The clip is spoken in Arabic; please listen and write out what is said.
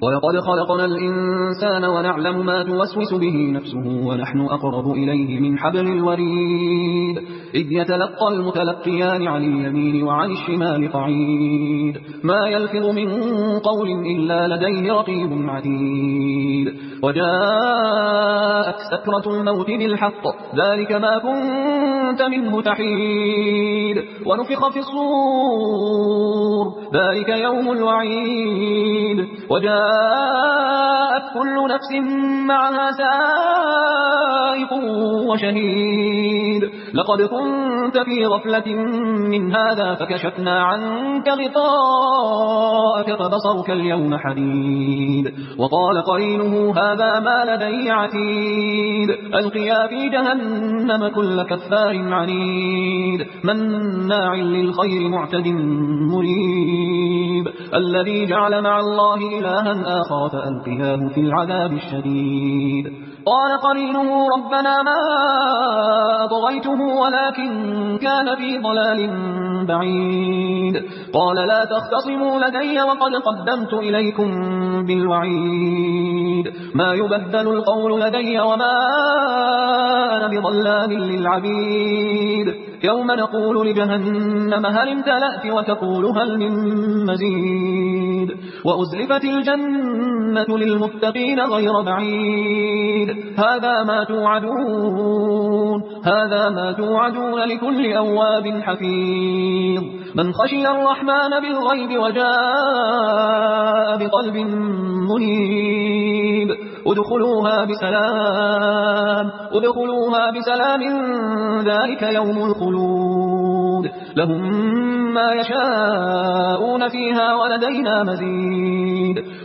ولقد خلقنا الإنسان ونعلم ما توسوس به نفسه ونحن أقرب إليه من حبل الوريد إذ يتلقى المتلقيان عن اليمين وعن الشمال قعيد ما يلفظ من قول إلا لديه رقيب عتيد وجاءت سكرة الموت بالحق ذلك ما كنت منه تحيد ونفخ في الصور ذلك يوم الوعيد وجاءت كل نفس معها سائق وشهيد لقد كنت في غفلة من هذا فكشفنا عنك غطاءك فبصرك اليوم حديد وقال قرينه هذا ما لدي عتيد ألقيا في جهنم كل كفار عنيد مناع للخير معتد مريب الذي جعل مع الله إلها آخر فألقياه في العذاب الشديد قال قرينه ربنا ما أطغيته ولكن كان في ضلال بعيد قال لا تختصموا لدي وقد قدمت إليكم بالوعيد ما يبدل القول لدي وما أنا بظلام للعبيد يوم نقول لجهنم هل امتلأت وتقول هل من مزيد وأزلفت الجنة للمتقين غير بعيد هذا ما توعدون لكل أواب حفيظ من خشي الرحمن بالغيب وجاء بقلب منيب ادخلوها بسلام ذلك يوم الخلود لهم ما يشاءون فيها ولدينا مزيد